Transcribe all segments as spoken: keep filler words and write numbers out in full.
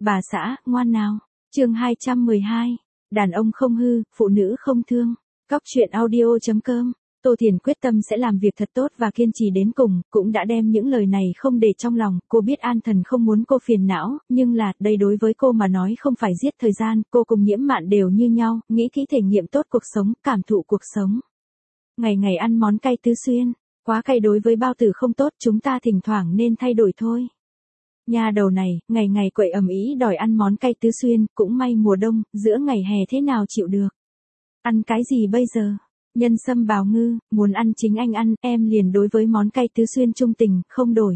Bà xã, ngoan nào. Chương hai trăm mười hai. Đàn ông không hư, phụ nữ không thương. Cóc truyện audio chấm com. Tô Thiền quyết tâm sẽ làm việc thật tốt và kiên trì đến cùng, cũng đã đem những lời này không để trong lòng. Cô biết An Thần không muốn cô phiền não, nhưng là, đây đối với cô mà nói không phải giết thời gian, cô cùng Nhiễm Mạn đều như nhau, nghĩ kỹ thể nghiệm tốt cuộc sống, cảm thụ cuộc sống. Ngày ngày ăn món cay tứ xuyên, quá cay đối với bao tử không tốt, chúng ta thỉnh thoảng nên thay đổi thôi. Nhà đầu này, ngày ngày quậy ầm ĩ đòi ăn món cay tứ xuyên, cũng may mùa đông, giữa ngày hè thế nào chịu được. Ăn cái gì bây giờ? Nhân sâm bào ngư, muốn ăn chính anh ăn, em liền đối với món cay tứ xuyên trung tình, không đổi.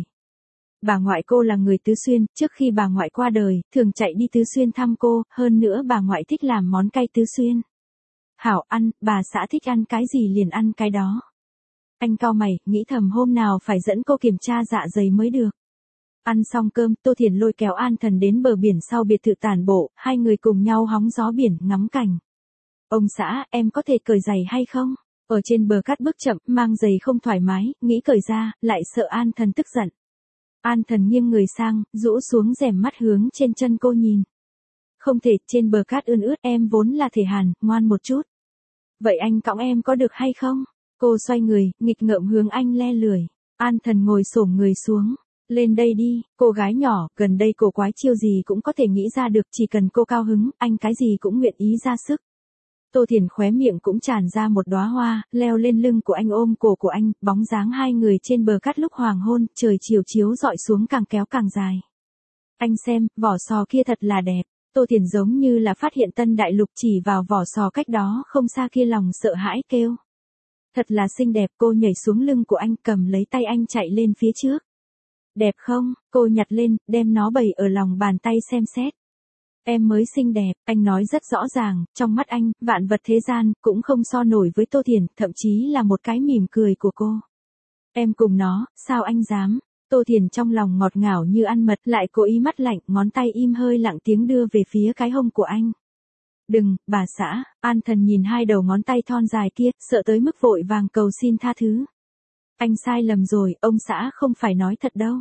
Bà ngoại cô là người tứ xuyên, trước khi bà ngoại qua đời, thường chạy đi tứ xuyên thăm cô, hơn nữa bà ngoại thích làm món cay tứ xuyên. Hảo ăn, bà xã thích ăn cái gì liền ăn cái đó. Anh cau mày, nghĩ thầm hôm nào phải dẫn cô kiểm tra dạ dày mới được. Ăn xong cơm, Tô Thiền lôi kéo An Thần đến bờ biển sau biệt thự tản bộ, hai người cùng nhau hóng gió biển, ngắm cảnh. Ông xã, em có thể cởi giày hay không? Ở trên bờ cát bước chậm, mang giày không thoải mái, nghĩ cởi ra, lại sợ An Thần tức giận. An Thần nghiêng người sang, rũ xuống rèm mắt hướng trên chân cô nhìn. Không thể, trên bờ cát ươn ướt, em vốn là thể hàn, ngoan một chút. Vậy anh cõng em có được hay không? Cô xoay người, nghịch ngợm hướng anh le lười. An Thần ngồi xổm người xuống. Lên đây đi, cô gái nhỏ, gần đây cổ quái chiêu gì cũng có thể nghĩ ra được, chỉ cần cô cao hứng, anh cái gì cũng nguyện ý ra sức. Tô Thiền khóe miệng cũng tràn ra một đóa hoa, leo lên lưng của anh ôm cổ của anh, bóng dáng hai người trên bờ cát lúc hoàng hôn, trời chiều chiếu dọi xuống càng kéo càng dài. Anh xem, vỏ sò kia thật là đẹp. Tô Thiền giống như là phát hiện tân đại lục, chỉ vào vỏ sò cách đó không xa kia lòng sợ hãi kêu. Thật là xinh đẹp, cô nhảy xuống lưng của anh, cầm lấy tay anh chạy lên phía trước. Đẹp không? Cô nhặt lên, đem nó bày ở lòng bàn tay xem xét. Em mới xinh đẹp, anh nói rất rõ ràng, trong mắt anh, vạn vật thế gian, cũng không so nổi với Tô Thiền, thậm chí là một cái mỉm cười của cô. Em cùng nó, sao anh dám? Tô Thiền trong lòng ngọt ngào như ăn mật, lại cố ý mắt lạnh, ngón tay im hơi lặng tiếng đưa về phía cái hông của anh. Đừng, bà xã, An Thần nhìn hai đầu ngón tay thon dài kia, sợ tới mức vội vàng cầu xin tha thứ. Anh sai lầm rồi, ông xã không phải nói thật đâu.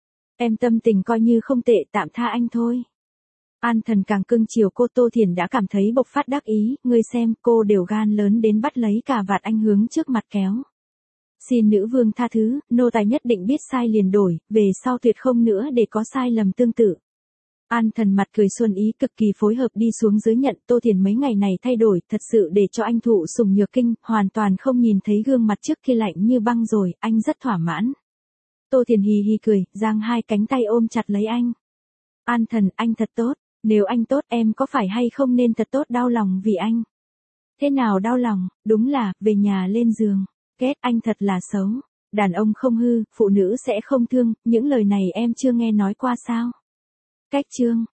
Em tâm tình coi như không tệ, tạm tha anh thôi. An Thần càng cưng chiều cô. Tô Thiền đã cảm thấy bộc phát đắc ý, ngươi xem, cô đều gan lớn đến bắt lấy cà vạt anh hướng trước mặt kéo. Xin nữ vương tha thứ, nô tài nhất định biết sai liền đổi, về sau tuyệt không nữa để có sai lầm tương tự. An Thần mặt cười xuân ý, cực kỳ phối hợp đi xuống dưới nhận. Tô Thiền mấy ngày này thay đổi, thật sự để cho anh thụ sủng nhược kinh, hoàn toàn không nhìn thấy gương mặt trước kia lạnh như băng rồi, anh rất thỏa mãn. Tô Thiền hì hì cười, giang hai cánh tay ôm chặt lấy anh. An Thần, anh thật tốt, nếu anh tốt em có phải hay không nên thật tốt đau lòng vì anh. Thế nào đau lòng, đúng là, về nhà lên giường, ghét anh thật là xấu, đàn ông không hư, phụ nữ sẽ không thương, những lời này em chưa nghe nói qua sao. Cách chương.